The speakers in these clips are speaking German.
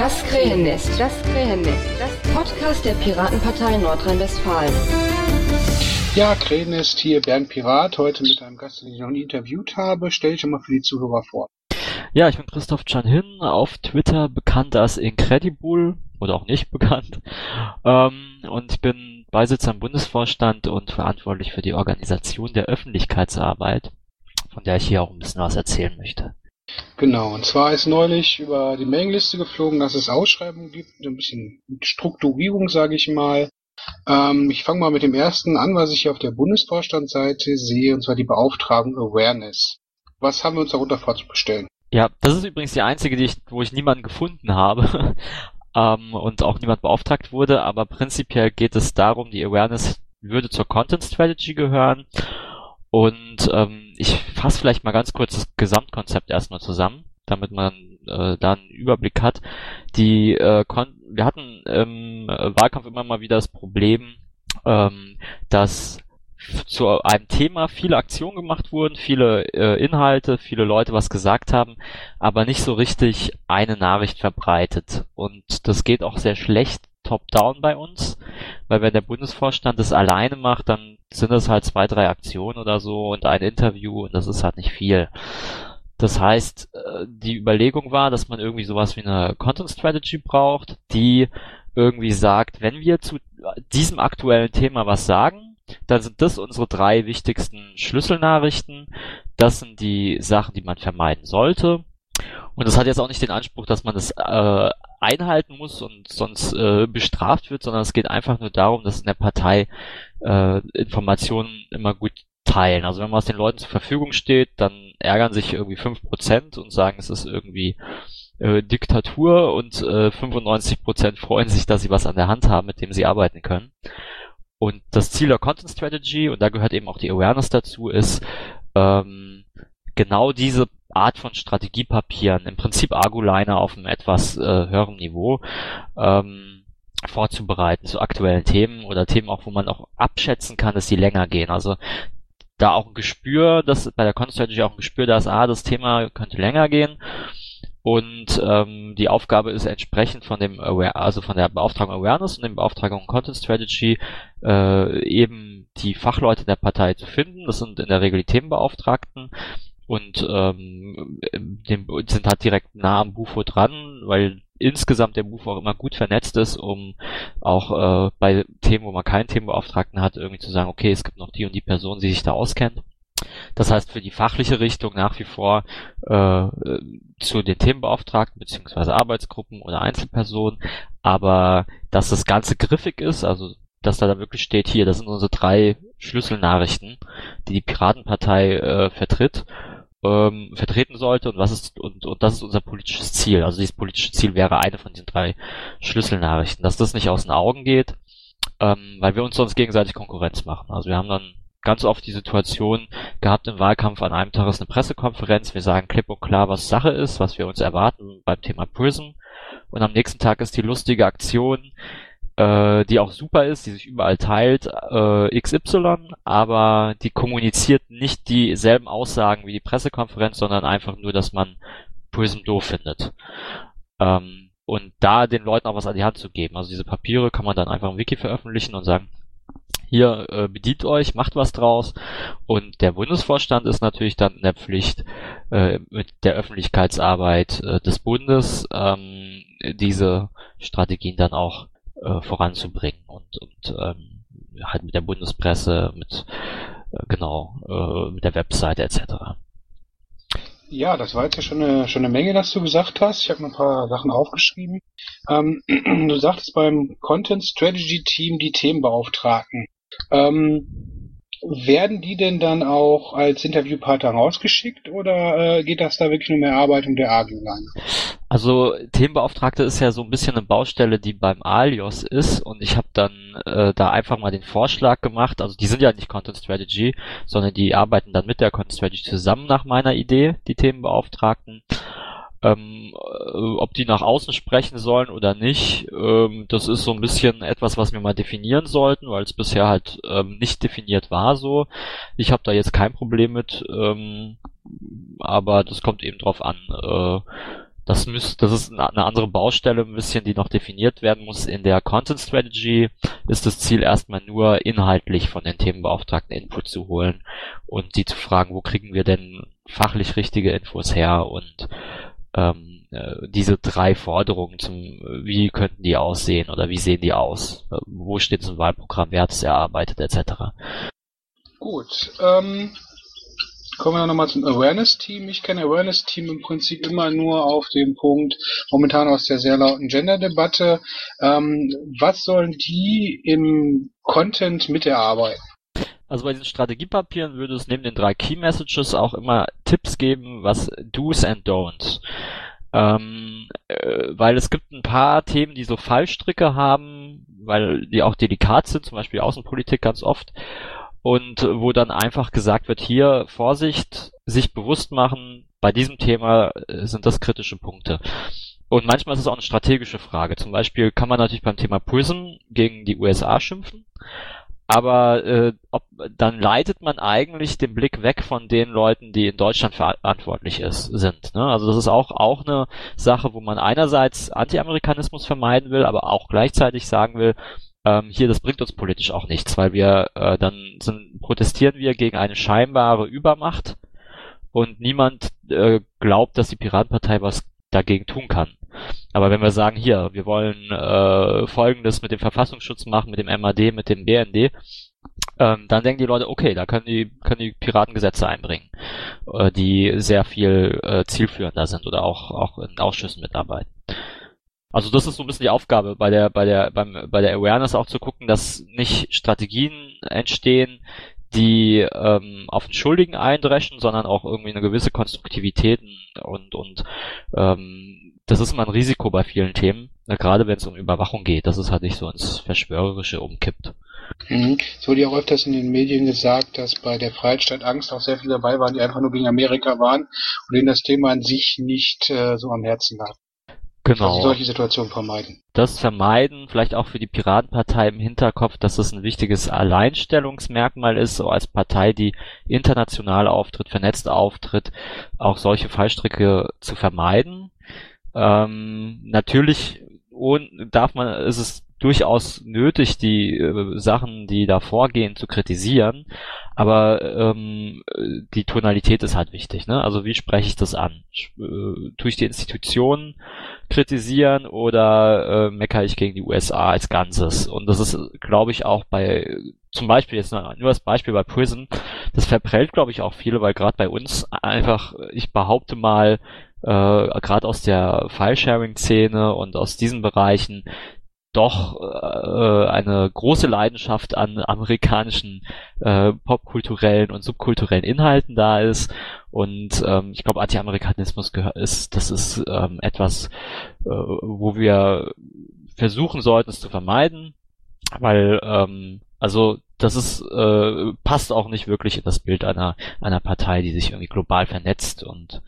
Das Krähennest. Das Podcast der Piratenpartei Nordrhein-Westfalen. Ja, Krähennest hier, Bernd Pirat, heute mit einem Gast, den ich noch nie interviewt habe. Stell dich mal für die Zuhörer vor. Ja, ich bin Christoph Can-Hin, auf Twitter bekannt als Incredible oder auch nicht bekannt. Und ich bin Beisitzer im Bundesvorstand und verantwortlich für die Organisation der Öffentlichkeitsarbeit, von der ich hier auch ein bisschen was erzählen möchte. Genau, und zwar ist neulich über die Mailingliste geflogen, dass es Ausschreibungen gibt, ein bisschen mit Strukturierung, sage ich mal. Ich fange mal mit dem ersten an, was ich hier auf der Bundesvorstandsseite sehe, und zwar die Beauftragung Awareness. Was haben wir uns darunter vorzubestellen? Ja, das ist übrigens die einzige, wo ich niemanden gefunden habe und auch niemand beauftragt wurde, aber prinzipiell geht es darum, die Awareness würde zur Content Strategy gehören. Und ich fasse vielleicht mal ganz kurz das Gesamtkonzept erstmal zusammen, damit man da einen Überblick hat. Wir hatten im Wahlkampf immer mal wieder das Problem, dass zu einem Thema viele Aktionen gemacht wurden, viele Inhalte, viele Leute was gesagt haben, aber nicht so richtig eine Nachricht verbreitet. Und das geht auch sehr schlecht top-down bei uns, weil wenn der Bundesvorstand das alleine macht, dann sind es halt 2, 3 Aktionen oder so und ein Interview und das ist halt nicht viel. Das heißt, die Überlegung war, dass man irgendwie sowas wie eine Content Strategy braucht, die irgendwie sagt, wenn wir zu diesem aktuellen Thema was sagen, dann sind das unsere 3 wichtigsten Schlüsselnachrichten. Das sind die Sachen, die man vermeiden sollte. Und das hat jetzt auch nicht den Anspruch, dass man das einhalten muss und sonst bestraft wird, sondern es geht einfach nur darum, dass in der Partei Informationen immer gut teilen. Also wenn was den Leuten zur Verfügung steht, dann ärgern sich irgendwie 5% und sagen, es ist irgendwie Diktatur und 95% freuen sich, dass sie was an der Hand haben, mit dem sie arbeiten können. Und das Ziel der Content Strategy, und da gehört eben auch die Awareness dazu, ist genau diese Art von Strategiepapieren, im Prinzip Arguliner auf einem etwas höherem Niveau, vorzubereiten zu aktuellen Themen oder Themen auch, wo man auch abschätzen kann, dass sie länger gehen. Also da auch ein Gespür, dass bei der Content Strategy auch ein Gespür, dass das Thema könnte länger gehen. Und die Aufgabe ist entsprechend von dem von der Beauftragung Awareness und dem Beauftragung Content Strategy eben die Fachleute der Partei zu finden. Das sind in der Regel die Themenbeauftragten und sind halt direkt nah am Bufo dran, weil insgesamt der Bufo auch immer gut vernetzt ist, um auch bei Themen, wo man keinen Themenbeauftragten hat, irgendwie zu sagen, okay, es gibt noch die und die Person, die sich da auskennt. Das heißt, für die fachliche Richtung nach wie vor zu den Themenbeauftragten beziehungsweise Arbeitsgruppen oder Einzelpersonen, aber dass das Ganze griffig ist, also dass da wirklich steht, hier, das sind unsere 3 Schlüsselnachrichten, die die Piratenpartei vertreten sollte und das ist unser politisches Ziel. Also dieses politische Ziel wäre eine von diesen 3 Schlüsselnachrichten, dass das nicht aus den Augen geht, weil wir uns sonst gegenseitig Konkurrenz machen. Also wir haben dann ganz oft die Situation gehabt im Wahlkampf, an einem Tag ist eine Pressekonferenz, wir sagen klipp und klar, was Sache ist, was wir uns erwarten beim Thema PRISM, und am nächsten Tag ist die lustige Aktion, die auch super ist, die sich überall teilt, XY, aber die kommuniziert nicht dieselben Aussagen wie die Pressekonferenz, sondern einfach nur, dass man PRISM doof findet. Und da den Leuten auch was an die Hand zu geben. Also diese Papiere kann man dann einfach im Wiki veröffentlichen und sagen, hier bedient euch, macht was draus. Und der Bundesvorstand ist natürlich dann in der Pflicht, mit der Öffentlichkeitsarbeit des Bundes diese Strategien dann auch voranzubringen und halt mit der Bundespresse, mit der Webseite etc. Ja, das war jetzt ja schon eine Menge, was du gesagt hast. Ich habe mir ein paar Sachen aufgeschrieben. Du sagtest beim Content Strategy Team die Themenbeauftragten. Werden die denn dann auch als Interviewpartner rausgeschickt oder geht das da wirklich nur mehr Erarbeitung der Arguliner? Also Themenbeauftragte ist ja so ein bisschen eine Baustelle, die beim Alios ist, und ich habe dann da einfach mal den Vorschlag gemacht, also die sind ja nicht Content Strategy, sondern die arbeiten dann mit der Content Strategy zusammen nach meiner Idee, die Themenbeauftragten. Ob die nach außen sprechen sollen oder nicht, das ist so ein bisschen etwas, was wir mal definieren sollten, weil es bisher halt nicht definiert war so. Ich habe da jetzt kein Problem mit, aber das kommt eben drauf an, Das ist eine andere Baustelle ein bisschen, die noch definiert werden muss. In der Content Strategy ist das Ziel erstmal nur inhaltlich von den Themenbeauftragten Input zu holen und die zu fragen, wo kriegen wir denn fachlich richtige Infos her und diese 3 Forderungen wie könnten die aussehen oder wie sehen die aus? Wo steht so ein Wahlprogramm, wer hat es erarbeitet, etc. Gut, kommen wir nochmal zum Awareness-Team. Ich kenne Awareness-Team im Prinzip immer nur auf dem Punkt, momentan aus der sehr lauten Gender-Debatte. Was sollen die im Content miterarbeiten? Also bei diesen Strategiepapieren würde es neben den 3 Key Messages auch immer Tipps geben, was Do's and Don'ts. Weil es gibt ein paar Themen, die so Fallstricke haben, weil die auch delikat sind, zum Beispiel Außenpolitik ganz oft. Und wo dann einfach gesagt wird, hier Vorsicht, sich bewusst machen, bei diesem Thema sind das kritische Punkte. Und manchmal ist es auch eine strategische Frage. Zum Beispiel kann man natürlich beim Thema PRISM gegen die USA schimpfen, aber dann leitet man eigentlich den Blick weg von den Leuten, die in Deutschland verantwortlich sind. Ne? Also das ist auch eine Sache, wo man einerseits Anti-Amerikanismus vermeiden will, aber auch gleichzeitig sagen will, hier, das bringt uns politisch auch nichts, weil wir protestieren wir gegen eine scheinbare Übermacht und niemand glaubt, dass die Piratenpartei was dagegen tun kann. Aber wenn wir sagen, hier, wir wollen Folgendes mit dem Verfassungsschutz machen, mit dem MAD, mit dem BND, dann denken die Leute, okay, da können die Piraten Gesetze einbringen, die sehr viel zielführender sind oder auch in Ausschüssen mitarbeiten. Also das ist so ein bisschen die Aufgabe bei der Awareness auch zu gucken, dass nicht Strategien entstehen, die auf den Schuldigen eindreschen, sondern auch irgendwie eine gewisse Konstruktivität und das ist immer ein Risiko bei vielen Themen, gerade wenn es um Überwachung geht, dass es halt nicht so ins Verschwörerische umkippt. Es wurde ja auch öfters in den Medien gesagt, dass bei der Freiheit statt Angst auch sehr viele dabei waren, die einfach nur gegen Amerika waren und denen das Thema an sich nicht so am Herzen lag. Genau. Also solche Situationen vermeiden. Das vermeiden, vielleicht auch für die Piratenpartei im Hinterkopf, dass es ein wichtiges Alleinstellungsmerkmal ist, so als Partei, die international auftritt, vernetzt auftritt, auch solche Fallstricke zu vermeiden. Natürlich ist es durchaus nötig, die Sachen, die da vorgehen, zu kritisieren, aber die Tonalität ist halt wichtig, ne? Also wie spreche ich das an? Tue ich die Institutionen kritisieren oder meckere ich gegen die USA als Ganzes? Und das ist, glaube ich, auch zum Beispiel jetzt nur das Beispiel bei PRISM, das verprellt, glaube ich, auch viele, weil gerade bei uns einfach, ich behaupte mal, gerade aus der File-Sharing-Szene und aus diesen Bereichen doch eine große Leidenschaft an amerikanischen popkulturellen und subkulturellen Inhalten da ist und ich glaube Anti-Amerikanismus das ist etwas, wo wir versuchen sollten, es zu vermeiden, weil also das ist passt auch nicht wirklich in das Bild einer Partei, die sich irgendwie global vernetzt und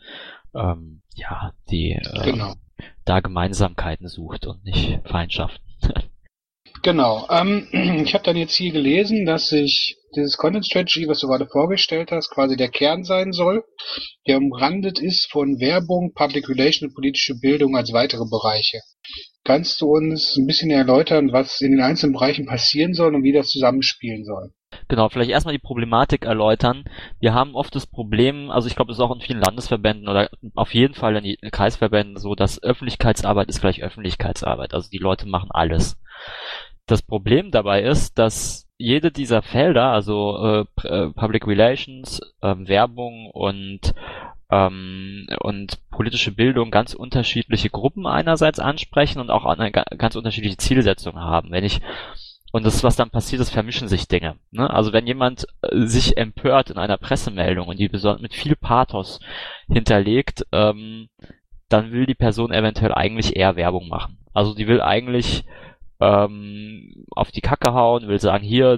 die genau. da Gemeinsamkeiten sucht und nicht Feindschaften. Genau. Ich habe dann jetzt hier gelesen, dass sich dieses Content Strategy, was du gerade vorgestellt hast, quasi der Kern sein soll, der umrandet ist von Werbung, Public Relations und politische Bildung als weitere Bereiche. Kannst du uns ein bisschen erläutern, was in den einzelnen Bereichen passieren soll und wie das zusammenspielen soll? Genau, vielleicht erstmal die Problematik erläutern. Wir haben oft das Problem, also ich glaube, das ist auch in vielen Landesverbänden oder auf jeden Fall in den Kreisverbänden so, dass Öffentlichkeitsarbeit ist gleich Öffentlichkeitsarbeit. Also die Leute machen alles. Das Problem dabei ist, dass jede dieser Felder, also Public Relations, Werbung und politische Bildung ganz unterschiedliche Gruppen einerseits ansprechen und auch eine ganz unterschiedliche Zielsetzungen haben. Und das, was dann passiert, ist, vermischen sich Dinge. Ne? Also wenn jemand sich empört in einer Pressemeldung und die mit viel Pathos hinterlegt, dann will die Person eventuell eigentlich eher Werbung machen. Also die will eigentlich auf die Kacke hauen, will sagen, hier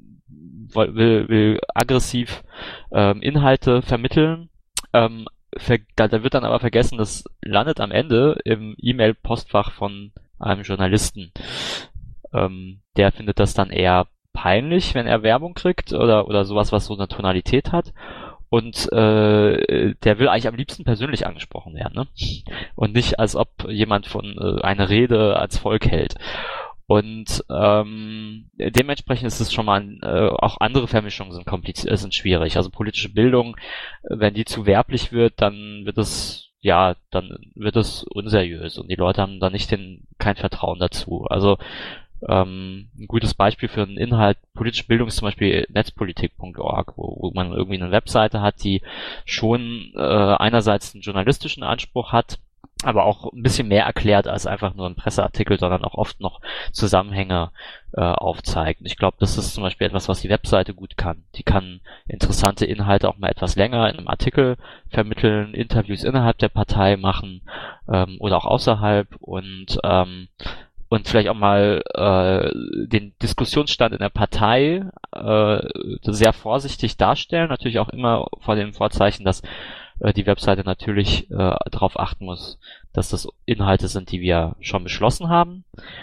will aggressiv Inhalte vermitteln. Da wird dann aber vergessen, das landet am Ende im E-Mail-Postfach von einem Journalisten. Der findet das dann eher peinlich, wenn er Werbung kriegt oder sowas, was so eine Tonalität hat. und der will eigentlich am liebsten persönlich angesprochen werden, ne? Und nicht, als ob jemand von eine Rede als Volk hält. Und dementsprechend ist es schon mal auch andere Vermischungen sind schwierig. Also politische Bildung, wenn die zu werblich wird, dann wird es unseriös und die Leute haben da kein Vertrauen dazu. Also ein gutes Beispiel für einen Inhalt politische Bildung ist zum Beispiel netzpolitik.org, wo man irgendwie eine Webseite hat, die schon einerseits einen journalistischen Anspruch hat, aber auch ein bisschen mehr erklärt als einfach nur ein Presseartikel, sondern auch oft noch Zusammenhänge aufzeigt. Und ich glaube, das ist zum Beispiel etwas, was die Webseite gut kann. Die kann interessante Inhalte auch mal etwas länger in einem Artikel vermitteln, Interviews innerhalb der Partei machen oder auch außerhalb und vielleicht auch mal den Diskussionsstand in der Partei sehr vorsichtig darstellen, natürlich auch immer vor dem Vorzeichen, dass die Webseite natürlich darauf achten muss, dass das Inhalte sind, die wir schon beschlossen haben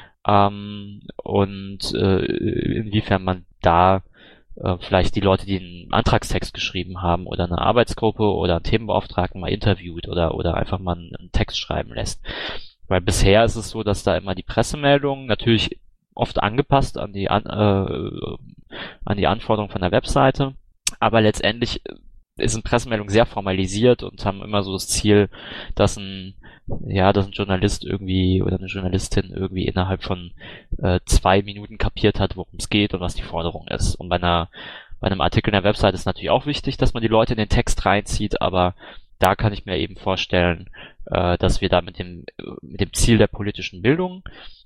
und inwiefern man da vielleicht die Leute, die einen Antragstext geschrieben haben oder eine Arbeitsgruppe oder einen Themenbeauftragten mal interviewt oder einfach mal einen Text schreiben lässt. Weil bisher ist es so, dass da immer die Pressemeldungen natürlich oft angepasst an die Anforderungen von der Webseite, aber letztendlich sind Pressemeldungen sehr formalisiert und haben immer so das Ziel, dass ein Journalist irgendwie oder eine Journalistin irgendwie innerhalb von 2 Minuten kapiert hat, worum es geht und was die Forderung ist. Und bei einem Artikel in der Webseite ist natürlich auch wichtig, dass man die Leute in den Text reinzieht, aber da kann ich mir eben vorstellen, dass wir da mit dem Ziel der politischen Bildung,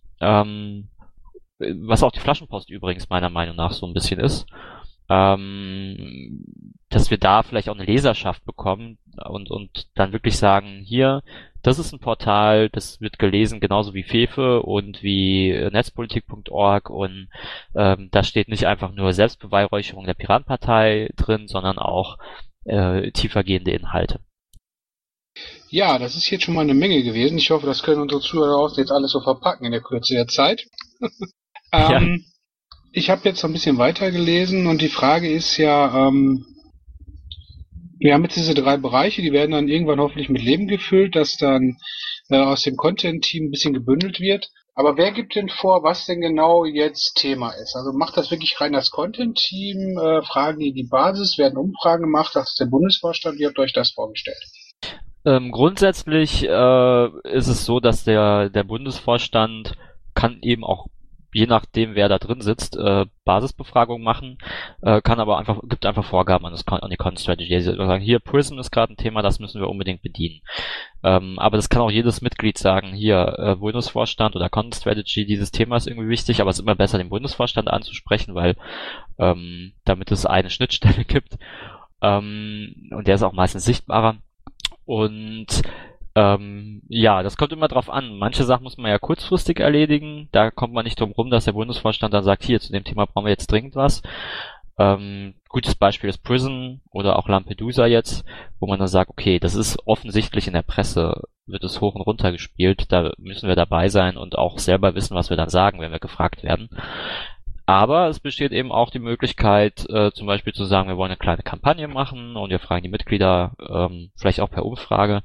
was auch die Flaschenpost übrigens meiner Meinung nach so ein bisschen ist, dass wir da vielleicht auch eine Leserschaft bekommen und dann wirklich sagen, hier, das ist ein Portal, das wird gelesen genauso wie Fefe und wie netzpolitik.org und da steht nicht einfach nur Selbstbeweihräucherung der Piratenpartei drin, sondern auch tiefergehende Inhalte. Ja, das ist jetzt schon mal eine Menge gewesen. Ich hoffe, das können unsere Zuhörer auch jetzt alles so verpacken in der Kürze der Zeit. Ja. Ich habe jetzt ein bisschen weiter gelesen und die Frage ist ja, wir haben jetzt diese 3 Bereiche, die werden dann irgendwann hoffentlich mit Leben gefüllt, dass dann aus dem Content-Team ein bisschen gebündelt wird. Aber wer gibt denn vor, was denn genau jetzt Thema ist? Also macht das wirklich rein das Content-Team? Fragen die Basis? Werden Umfragen gemacht? Sagt der Bundesvorstand? Wie habt ihr euch das vorgestellt? Grundsätzlich ist es so, dass der Bundesvorstand kann eben auch, je nachdem wer da drin sitzt, Basisbefragungen machen, gibt einfach Vorgaben an die Content Strategy. Also sagen, hier PRISM ist gerade ein Thema, das müssen wir unbedingt bedienen. Aber das kann auch jedes Mitglied sagen, hier Bundesvorstand oder Content Strategy, dieses Thema ist irgendwie wichtig, aber es ist immer besser, den Bundesvorstand anzusprechen, weil damit es eine Schnittstelle gibt und der ist auch meistens sichtbarer. Und das kommt immer drauf an. Manche Sachen muss man ja kurzfristig erledigen. Da kommt man nicht drum rum, dass der Bundesvorstand dann sagt, hier, zu dem Thema brauchen wir jetzt dringend was. Gutes Beispiel ist Prison oder auch Lampedusa jetzt, wo man dann sagt, okay, das ist offensichtlich in der Presse, wird es hoch und runter gespielt, da müssen wir dabei sein und auch selber wissen, was wir dann sagen, wenn wir gefragt werden. Aber es besteht eben auch die Möglichkeit, zum Beispiel zu sagen, wir wollen eine kleine Kampagne machen und wir fragen die Mitglieder, vielleicht auch per Umfrage,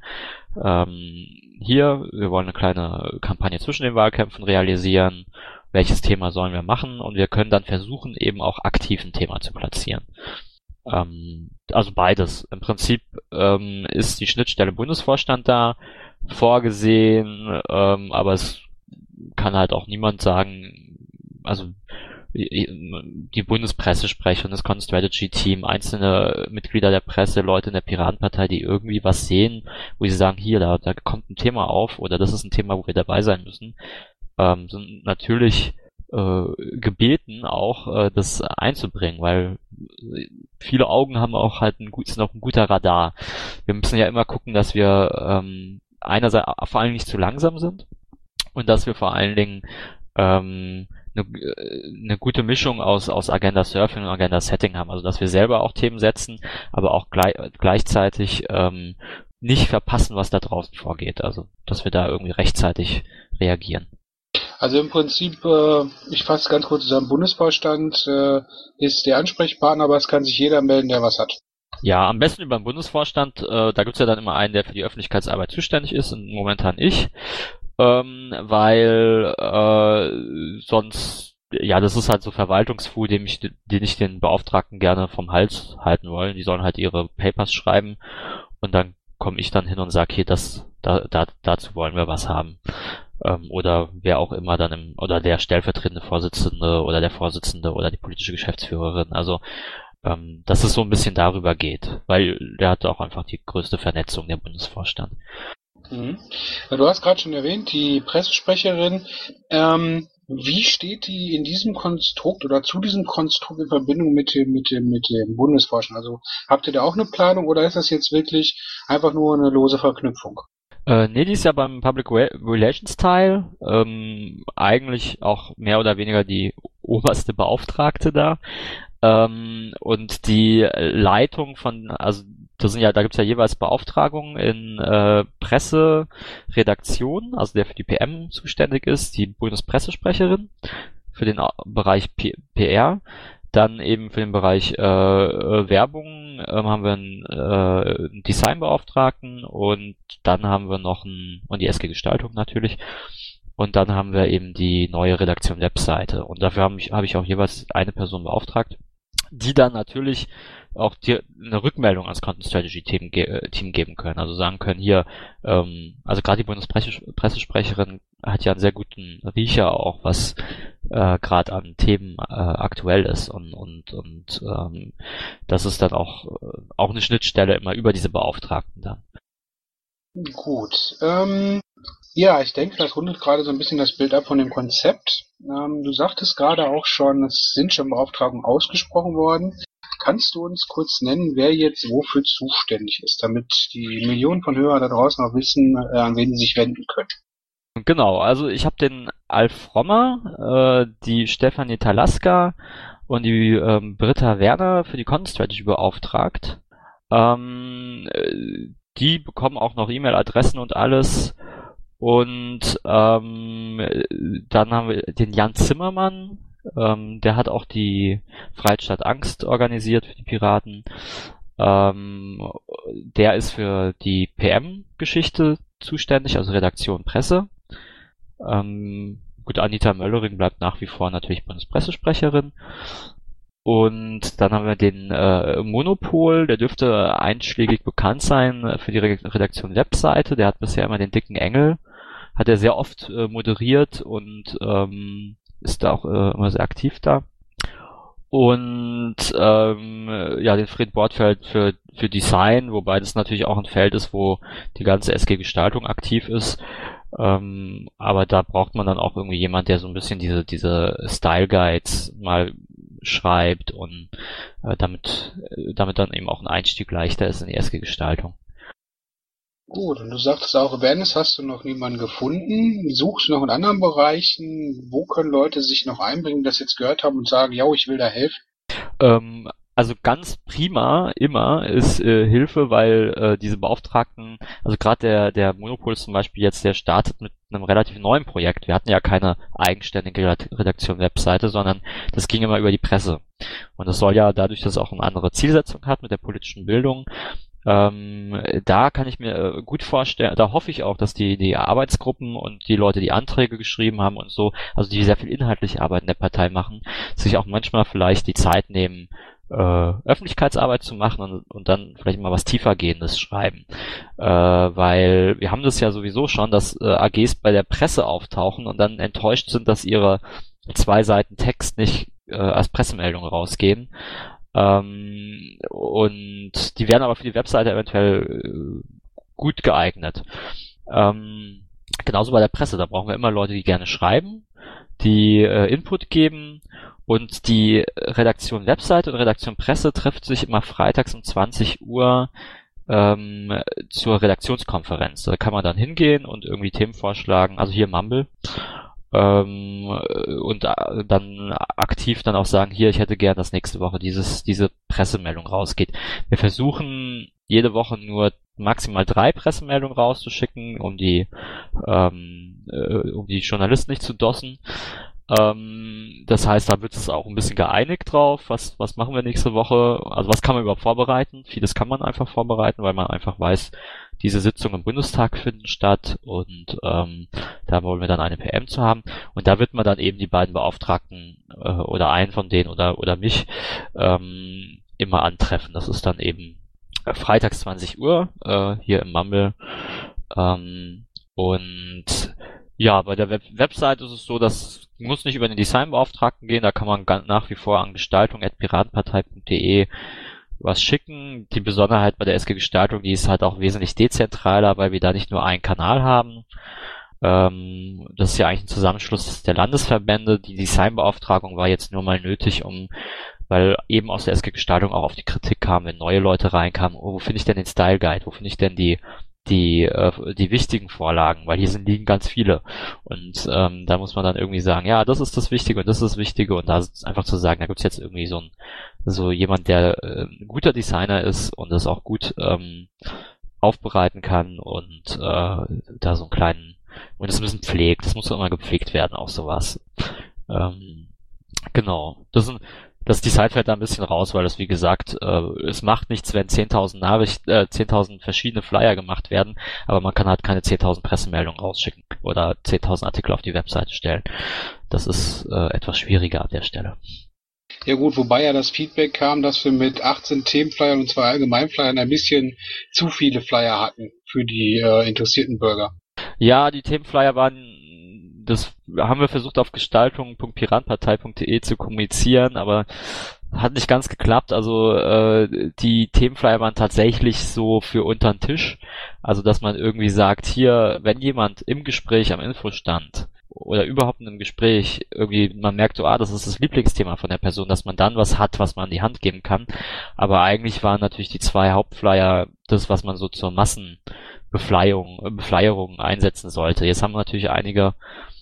wir wollen eine kleine Kampagne zwischen den Wahlkämpfen realisieren, welches Thema sollen wir machen und wir können dann versuchen, eben auch aktiv ein Thema zu platzieren. Also beides. Im Prinzip ist die Schnittstelle Bundesvorstand da vorgesehen, aber es kann halt auch niemand sagen, also die Bundespressesprecherin, das Content Strategy Team, einzelne Mitglieder der Presse, Leute in der Piratenpartei, die irgendwie was sehen, wo sie sagen, hier, da kommt ein Thema auf oder das ist ein Thema, wo wir dabei sein müssen, sind natürlich gebeten auch, das einzubringen, weil viele Augen haben auch halt sind auch ein guter Radar. Wir müssen ja immer gucken, dass wir einerseits vor allen Dingen nicht zu langsam sind und dass wir vor allen Dingen eine gute Mischung aus Agenda Surfing und Agenda Setting haben, also dass wir selber auch Themen setzen, aber auch gleichzeitig nicht verpassen, was da draußen vorgeht, also dass wir da irgendwie rechtzeitig reagieren. Also im Prinzip, ich fasse ganz kurz zusammen, Bundesvorstand ist der Ansprechpartner, aber es kann sich jeder melden, der was hat. Ja, am besten über den Bundesvorstand. Da gibt's ja dann immer einen, der für die Öffentlichkeitsarbeit zuständig ist, und momentan ich. Weil sonst, ja, das ist halt so Verwaltungsfu, den ich den Beauftragten gerne vom Hals halten wollen. Die sollen halt ihre Papers schreiben und dann komme ich dann hin und sage, hier, dazu wollen wir was haben. Oder wer auch immer dann oder der stellvertretende Vorsitzende oder der Vorsitzende oder die politische Geschäftsführerin. Also dass es so ein bisschen darüber geht, weil der hat auch einfach die größte Vernetzung, der Bundesvorstand. Mhm. Du hast gerade schon erwähnt, die Pressesprecherin. Wie steht die in diesem Konstrukt oder zu diesem Konstrukt in Verbindung mit dem Bundesvorstand? Also habt ihr da auch eine Planung oder ist das jetzt wirklich einfach nur eine lose Verknüpfung? Nee, die ist ja beim Public Relations Teil, eigentlich auch mehr oder weniger die oberste Beauftragte da. Und die Leitung also da gibt's ja jeweils Beauftragungen in Presse, Redaktion, also der für die PM zuständig ist, die Bundespressesprecherin für den Bereich PR. Dann eben für den Bereich Werbung haben wir einen Designbeauftragten und dann haben wir noch und die SG-Gestaltung natürlich. Und dann haben wir eben die neue Redaktion Webseite. Und dafür habe ich auch jeweils eine Person beauftragt, die dann natürlich auch eine Rückmeldung ans Content Strategy Team geben können. Also sagen können, hier, also gerade die Bundespressesprecherin hat ja einen sehr guten Riecher auch, was gerade an Themen aktuell ist. Und das ist dann auch eine Schnittstelle immer über diese Beauftragten dann. Gut. Ja, ich denke, das rundet gerade so ein bisschen das Bild ab von dem Konzept. Du sagtest gerade auch schon, es sind schon Beauftragungen ausgesprochen worden. Kannst du uns kurz nennen, wer jetzt wofür zuständig ist, damit die Millionen von Hörern da draußen auch wissen, an wen sie sich wenden können? Genau, also ich habe den Alf Rommer, die Stefanie Talaska und die Britta Werner für die Content Strategy beauftragt. Die bekommen auch noch E-Mail-Adressen und alles. Und dann haben wir den Jan Zimmermann, der hat auch die Freiheit statt Angst organisiert für die Piraten. Der ist für die PM-Geschichte zuständig, also Redaktion Presse. Gut, Anita Möllering bleibt nach wie vor natürlich Bundespressesprecherin. Und dann haben wir den Monopol, der dürfte einschlägig bekannt sein für die Redaktion Webseite. Der hat bisher immer den dicken Engel, hat er sehr oft moderiert und ist da auch immer sehr aktiv da. Und ja, den Fred Bortfeld für Design, wobei das natürlich auch ein Feld ist, wo die ganze SG-Gestaltung aktiv ist. Aber da braucht man dann auch irgendwie jemand, der so ein bisschen diese Style Guides mal schreibt und damit dann eben auch ein Einstieg leichter ist in die SG-Gestaltung. Gut, und du sagtest auch, Awareness hast du noch niemanden gefunden. Suchst du noch in anderen Bereichen? Wo können Leute sich noch einbringen, das jetzt gehört haben und sagen, ja, ich will da helfen? Also ganz prima immer ist Hilfe, weil diese Beauftragten, also gerade der Monopol zum Beispiel jetzt, der startet mit einem relativ neuen Projekt. Wir hatten ja keine eigenständige Redaktion Webseite, sondern das ging immer über die Presse. Und das soll ja dadurch, dass es auch eine andere Zielsetzung hat mit der politischen Bildung, da kann ich mir gut vorstellen, da hoffe ich auch, dass die Arbeitsgruppen und die Leute, die Anträge geschrieben haben und so, also die sehr viel inhaltliche Arbeit in der Partei machen, sich auch manchmal vielleicht die Zeit nehmen, Öffentlichkeitsarbeit zu machen und dann vielleicht mal was tiefergehendes schreiben. Weil wir haben das ja sowieso schon, dass AGs bei der Presse auftauchen und dann enttäuscht sind, dass ihre 2 Seiten Text nicht als Pressemeldung rausgehen. Und die werden aber für die Webseite eventuell gut geeignet. Genauso bei der Presse, da brauchen wir immer Leute, die gerne schreiben, die Input geben, und die Redaktion Webseite und Redaktion Presse trifft sich immer freitags um 20 Uhr zur Redaktionskonferenz. Da kann man dann hingehen und irgendwie Themen vorschlagen, also hier Mumble. Und dann aktiv dann auch sagen, hier, ich hätte gern, dass nächste Woche diese Pressemeldung rausgeht. Wir versuchen jede Woche nur maximal 3 Pressemeldungen rauszuschicken, um die Journalisten nicht zu dossen. Das heißt, da wird es auch ein bisschen geeinigt drauf. Was machen wir nächste Woche? Also was kann man überhaupt vorbereiten? Vieles kann man einfach vorbereiten, weil man einfach weiß, diese Sitzungen im Bundestag finden statt und da wollen wir dann eine PM zu haben. Und da wird man dann eben die beiden Beauftragten oder einen von denen oder mich immer antreffen. Das ist dann eben freitags 20 Uhr hier im Mumble. Und ja, bei der Website ist es so, dass muss nicht über den Designbeauftragten gehen, da kann man nach wie vor an gestaltung@piratenpartei.de was schicken. Die Besonderheit bei der SG Gestaltung, die ist halt auch wesentlich dezentraler, weil wir da nicht nur einen Kanal haben. Das ist ja eigentlich ein Zusammenschluss der Landesverbände. Die Designbeauftragung war jetzt nur mal nötig, weil eben aus der SG Gestaltung auch auf die Kritik kam, wenn neue Leute reinkamen, wo finde ich denn den Style Guide, wo finde ich denn die wichtigen Vorlagen, weil hier liegen ganz viele. Und da muss man dann irgendwie sagen, ja, das ist das Wichtige und das ist das Wichtige und da ist einfach zu sagen, da gibt's jetzt irgendwie so jemand, der ein guter Designer ist und das auch gut aufbereiten kann und da so einen kleinen, und das ein bisschen pflegt, das muss immer gepflegt werden, auch sowas. Genau. Das Design fällt da ein bisschen raus, weil das, wie gesagt, es macht nichts, wenn 10.000 verschiedene Flyer gemacht werden, aber man kann halt keine 10.000 Pressemeldungen rausschicken oder 10.000 Artikel auf die Webseite stellen. Das ist etwas schwieriger an der Stelle. Ja gut, wobei ja das Feedback kam, dass wir mit 18 Themenflyern und 2 Allgemeinflyern ein bisschen zu viele Flyer hatten für die interessierten Bürger. Ja, die Themenflyer das haben wir versucht auf gestaltung.piratenpartei.de zu kommunizieren, aber hat nicht ganz geklappt. Also die Themenflyer waren tatsächlich so für untern Tisch. Also dass man irgendwie sagt, hier, wenn jemand im Gespräch am Infostand oder überhaupt in einem Gespräch irgendwie, man merkt so, das ist das Lieblingsthema von der Person, dass man dann was hat, was man an die Hand geben kann. Aber eigentlich waren natürlich die 2 Hauptflyer das, was man so zur Befleierung einsetzen sollte. Jetzt haben wir natürlich einige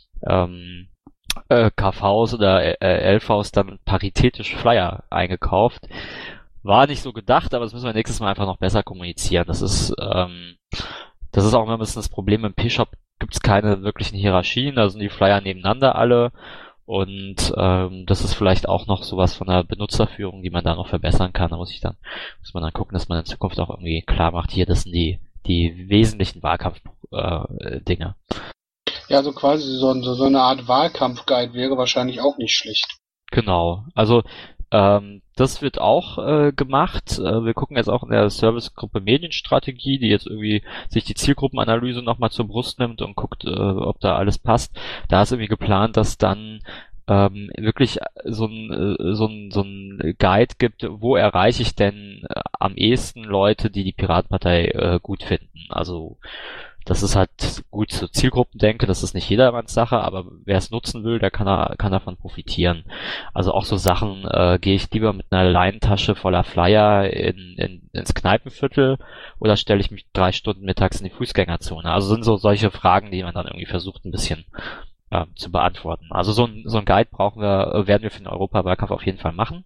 KVs oder LVs dann paritätisch Flyer eingekauft. War nicht so gedacht, aber das müssen wir nächstes Mal einfach noch besser kommunizieren. Das ist auch immer ein bisschen das Problem. Im P-Shop gibt es keine wirklichen Hierarchien, da sind die Flyer nebeneinander alle und das ist vielleicht auch noch sowas von der Benutzerführung, die man da noch verbessern kann. Da muss man dann gucken, dass man in Zukunft auch irgendwie klar macht, hier, das sind die wesentlichen Wahlkampf-Dinge. Ja, also quasi so eine Art Wahlkampfguide wäre wahrscheinlich auch nicht schlecht. Genau, also das wird auch gemacht. Wir gucken jetzt auch in der Servicegruppe Medienstrategie, die jetzt irgendwie sich die Zielgruppenanalyse nochmal zur Brust nimmt und guckt, ob da alles passt. Da ist irgendwie geplant, dass dann wirklich so ein Guide gibt, wo erreiche ich denn am ehesten Leute, die Piratenpartei gut finden. Also das ist halt gut zur Zielgruppendenke, das ist nicht jedermanns Sache, aber wer es nutzen will, der kann davon profitieren. Also auch so Sachen, gehe ich lieber mit einer Leinentasche voller Flyer ins Kneipenviertel oder stelle ich mich 3 Stunden mittags in die Fußgängerzone? Also sind so solche Fragen, die man dann irgendwie versucht ein bisschen zu beantworten. Also so ein Guide werden wir für den Europawahlkampf auf jeden Fall machen.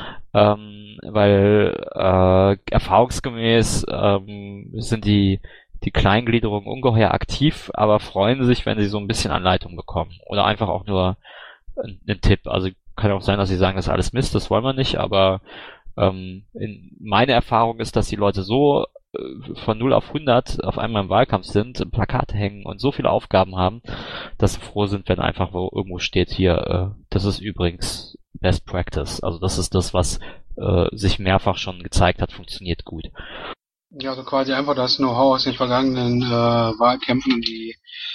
Weil erfahrungsgemäß sind die Kleingliederungen ungeheuer aktiv, aber freuen sich, wenn sie so ein bisschen Anleitung bekommen. Oder einfach auch nur einen Tipp. Also kann auch sein, dass sie sagen, das ist alles Mist, das wollen wir nicht, aber meine Erfahrung ist, dass die Leute so von 0 auf 100 auf einmal im Wahlkampf sind, Plakate hängen und so viele Aufgaben haben, dass sie froh sind, wenn einfach irgendwo steht hier, das ist übrigens Best Practice. Also das ist das, was sich mehrfach schon gezeigt hat, funktioniert gut. Ja, also quasi einfach das Know-how aus den vergangenen Wahlkämpfen und die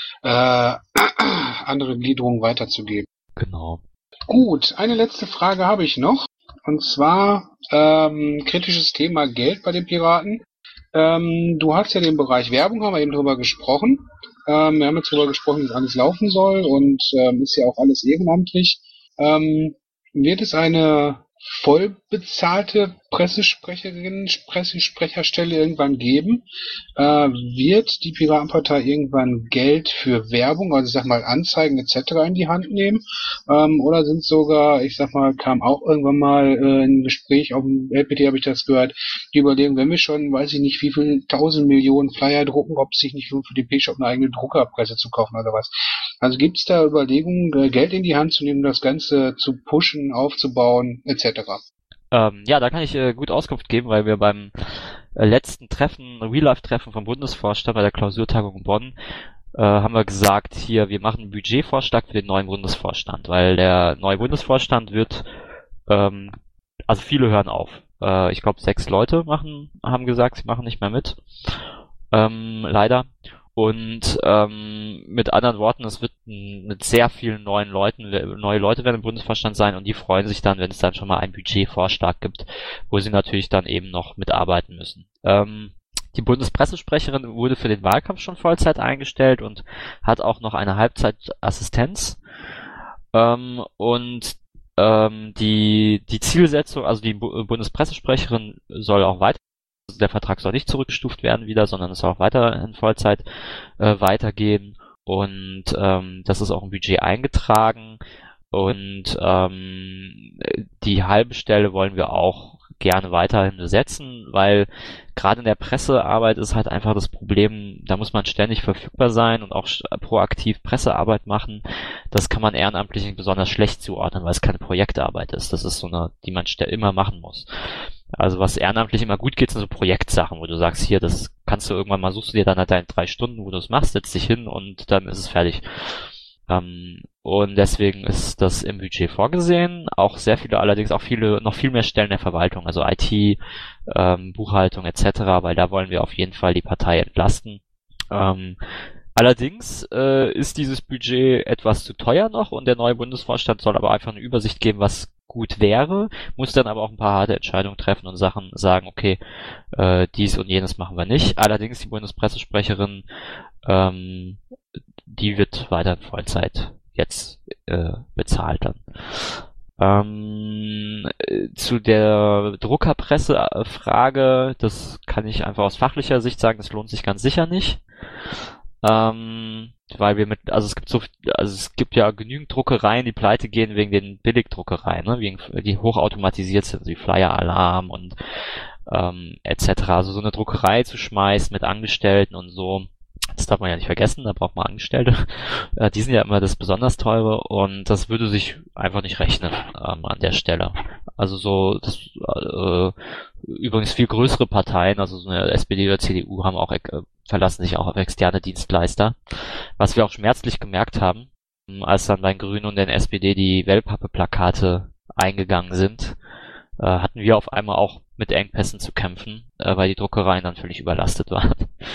andere Gliederung weiterzugeben. Genau. Gut, eine letzte Frage habe ich noch. Und zwar kritisches Thema Geld bei den Piraten. Du hast ja den Bereich Werbung, haben wir eben drüber gesprochen. Wir haben jetzt drüber gesprochen, wie alles laufen soll und ist ja auch alles ehrenamtlich. Wird es eine vollbezahlte Pressesprecherstelle irgendwann geben? Wird die Piratenpartei irgendwann Geld für Werbung, also ich sag mal Anzeigen etc. in die Hand nehmen? Oder sind sogar, ich sag mal, kam auch irgendwann mal ein Gespräch auf dem LPT, habe ich das gehört, die überlegen, wenn wir schon, weiß ich nicht, wie viel 1000 Millionen Flyer drucken, ob es sich nicht lohnt, für den P-Shop eine eigene Druckerpresse zu kaufen oder was. Also gibt es da Überlegungen, Geld in die Hand zu nehmen, das Ganze zu pushen, aufzubauen, etc.? Ja, da kann ich gut Auskunft geben, weil wir beim letzten Treffen, Real-Life-Treffen vom Bundesvorstand bei der Klausurtagung in Bonn, haben wir gesagt, hier, wir machen einen Budgetvorschlag für den neuen Bundesvorstand, weil der neue Bundesvorstand wird, also viele hören auf. Ich glaube, 6 Leute haben gesagt, sie machen nicht mehr mit. Leider. Und mit anderen Worten, es wird mit sehr vielen neue Leute werden im Bundesvorstand sein und die freuen sich dann, wenn es dann schon mal einen Budgetvorschlag gibt, wo sie natürlich dann eben noch mitarbeiten müssen. Die Bundespressesprecherin wurde für den Wahlkampf schon Vollzeit eingestellt und hat auch noch eine Halbzeitassistenz. Und die Zielsetzung, also die Bundespressesprecherin soll auch weiter, also der Vertrag soll nicht zurückgestuft werden wieder, sondern es soll auch weiter in Vollzeit weitergehen. Und das ist auch im Budget eingetragen. Und die halbe Stelle wollen wir auch gerne weiterhin besetzen, weil gerade in der Pressearbeit ist halt einfach das Problem, da muss man ständig verfügbar sein und auch proaktiv Pressearbeit machen. Das kann man ehrenamtlich nicht besonders schlecht zuordnen, weil es keine Projektarbeit ist. Das ist so eine, die man immer machen muss. Also was ehrenamtlich immer gut geht, sind so Projektsachen, wo du sagst, hier, das kannst du irgendwann mal, suchst du dir dann halt deine 3 Stunden, wo du es machst, setzt dich hin und dann ist es fertig. Und deswegen ist das im Budget vorgesehen. Auch sehr viele, allerdings auch noch viel mehr Stellen der Verwaltung, also IT, Buchhaltung etc., weil da wollen wir auf jeden Fall die Partei entlasten. Allerdings ist dieses Budget etwas zu teuer noch und der neue Bundesvorstand soll aber einfach eine Übersicht geben, was gut wäre, muss dann aber auch ein paar harte Entscheidungen treffen und sagen, okay, dies und jenes machen wir nicht. Allerdings die Bundespressesprecherin, die wird weiter in Vollzeit jetzt bezahlt dann. Zu der Druckerpresse-Frage, das kann ich einfach aus fachlicher Sicht sagen, das lohnt sich ganz sicher nicht. Weil es gibt ja genügend Druckereien, die pleite gehen wegen den Billigdruckereien, ne? Die hochautomatisiert sind, wie Flyer Alarm und etc. Also so eine Druckerei zu schmeißen mit Angestellten und so, das darf man ja nicht vergessen, da braucht man Angestellte. Die sind ja immer das besonders teure und das würde sich einfach nicht rechnen an der Stelle. Also übrigens viel größere Parteien, also so eine SPD oder CDU, verlassen sich auch auf externe Dienstleister. Was wir auch schmerzlich gemerkt haben, als dann bei den Grünen und den SPD die Wellpappe-Plakate eingegangen sind, hatten wir auf einmal auch mit Engpässen zu kämpfen, weil die Druckereien dann völlig überlastet waren.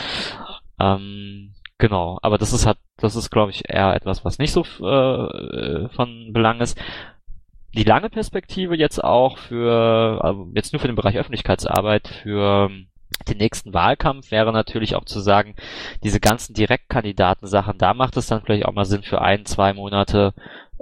Genau, aber das ist glaube ich eher etwas, was nicht so von Belang ist. Die lange Perspektive jetzt auch jetzt nur für den Bereich Öffentlichkeitsarbeit, für den nächsten Wahlkampf wäre natürlich auch zu sagen, diese ganzen Direktkandidaten-Sachen, da macht es dann vielleicht auch mal Sinn für 1-2 Monate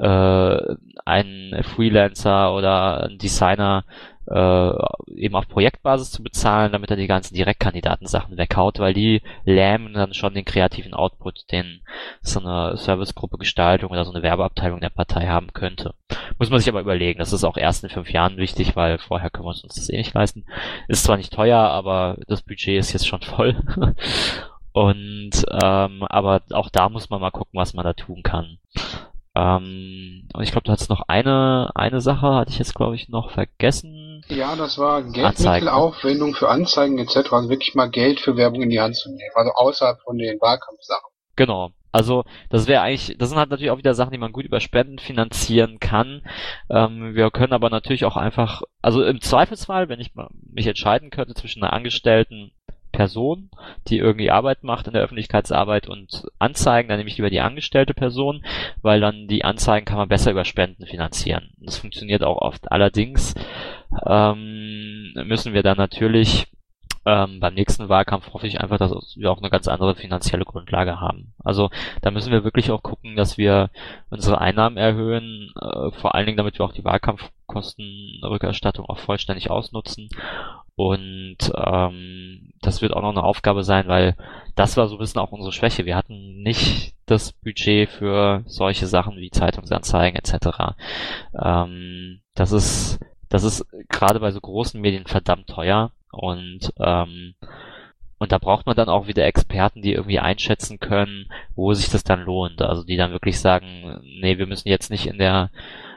einen Freelancer oder einen Designer eben auf Projektbasis zu bezahlen, damit er die ganzen Direktkandidaten-Sachen weghaut, weil die lähmen dann schon den kreativen Output, den so eine Servicegruppe Gestaltung oder so eine Werbeabteilung der Partei haben könnte. Muss man sich aber überlegen. Das ist auch erst in 5 Jahren wichtig, weil vorher können wir uns das nicht leisten. Ist zwar nicht teuer, aber das Budget ist jetzt schon voll. Und aber auch da muss man mal gucken, was man da tun kann. Und ich glaube, du hattest noch eine Sache, hatte ich jetzt, glaube ich, noch vergessen. Ja, das war Geldmittelaufwendung für Anzeigen etc. Also wirklich mal Geld für Werbung in die Hand zu nehmen. Also außerhalb von den Wahlkampfsachen. Genau. Also das sind halt natürlich auch wieder Sachen, die man gut über Spenden finanzieren kann. Wir können aber natürlich auch einfach, also im Zweifelsfall, wenn ich mich entscheiden könnte zwischen einer angestellten Person, die irgendwie Arbeit macht in der Öffentlichkeitsarbeit und Anzeigen, dann nehme ich lieber die angestellte Person, weil dann die Anzeigen kann man besser über Spenden finanzieren. Das funktioniert auch oft. Allerdings müssen wir dann natürlich beim nächsten Wahlkampf hoffe ich einfach, dass wir auch eine ganz andere finanzielle Grundlage haben. Also da müssen wir wirklich auch gucken, dass wir unsere Einnahmen erhöhen, vor allen Dingen, damit wir auch die Wahlkampfkostenrückerstattung auch vollständig ausnutzen. Und das wird auch noch eine Aufgabe sein, weil das war so ein bisschen auch unsere Schwäche. Wir hatten nicht das Budget für solche Sachen wie Zeitungsanzeigen etc. Das ist gerade bei so großen Medien verdammt teuer. Und Und da braucht man dann auch wieder Experten, die irgendwie einschätzen können, wo sich das dann lohnt. Also die dann wirklich sagen, nee, wir müssen jetzt nicht in der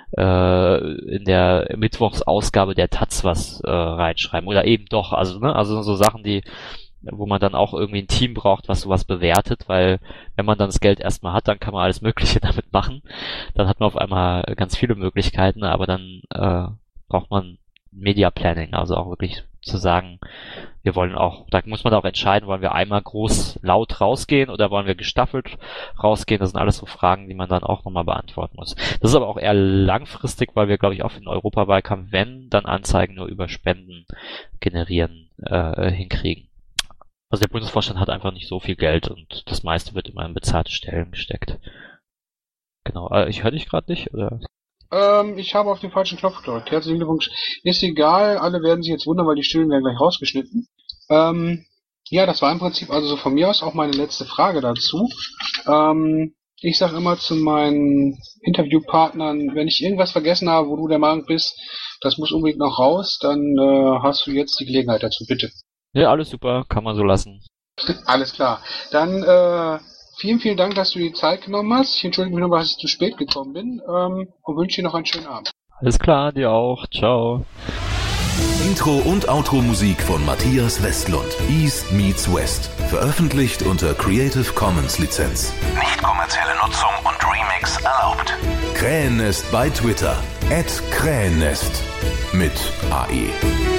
Mittwochsausgabe der Taz was reinschreiben. Oder eben doch. Also so Sachen, wo man dann auch irgendwie ein Team braucht, was sowas bewertet, weil wenn man dann das Geld erstmal hat, dann kann man alles Mögliche damit machen. Dann hat man auf einmal ganz viele Möglichkeiten, aber dann braucht man Media Planning, also auch wirklich zu sagen, wir wollen auch, da muss man auch entscheiden, wollen wir einmal groß laut rausgehen oder wollen wir gestaffelt rausgehen? Das sind alles so Fragen, die man dann auch nochmal beantworten muss. Das ist aber auch eher langfristig, weil wir, glaube ich, auch für den Europawahlkampf, wenn, dann Anzeigen nur über Spenden generieren hinkriegen. Also der Bundesvorstand hat einfach nicht so viel Geld und das meiste wird immer in bezahlte Stellen gesteckt. Genau, ich höre dich gerade nicht, oder? Ich habe auf den falschen Knopf gedrückt. Herzlichen Glückwunsch. Ist egal, alle werden sich jetzt wundern, weil die Stimmen werden gleich rausgeschnitten. Ja, das war im Prinzip also so von mir aus auch meine letzte Frage dazu. Ich sage immer zu meinen Interviewpartnern, wenn ich irgendwas vergessen habe, wo du der Meinung bist, das muss unbedingt noch raus, dann hast du jetzt die Gelegenheit dazu, bitte. Ja, alles super, kann man so lassen. Alles klar. Dann vielen Dank, dass du die Zeit genommen hast. Ich entschuldige mich nochmal, dass ich zu spät gekommen bin und wünsche dir noch einen schönen Abend. Alles klar, dir auch. Ciao. Intro und Outro-Musik von Matthias Westlund. East meets West. Veröffentlicht unter Creative Commons Lizenz. Nicht kommerzielle Nutzung und Remix erlaubt. Krähennest bei Twitter. @Krähennest. Mit AE.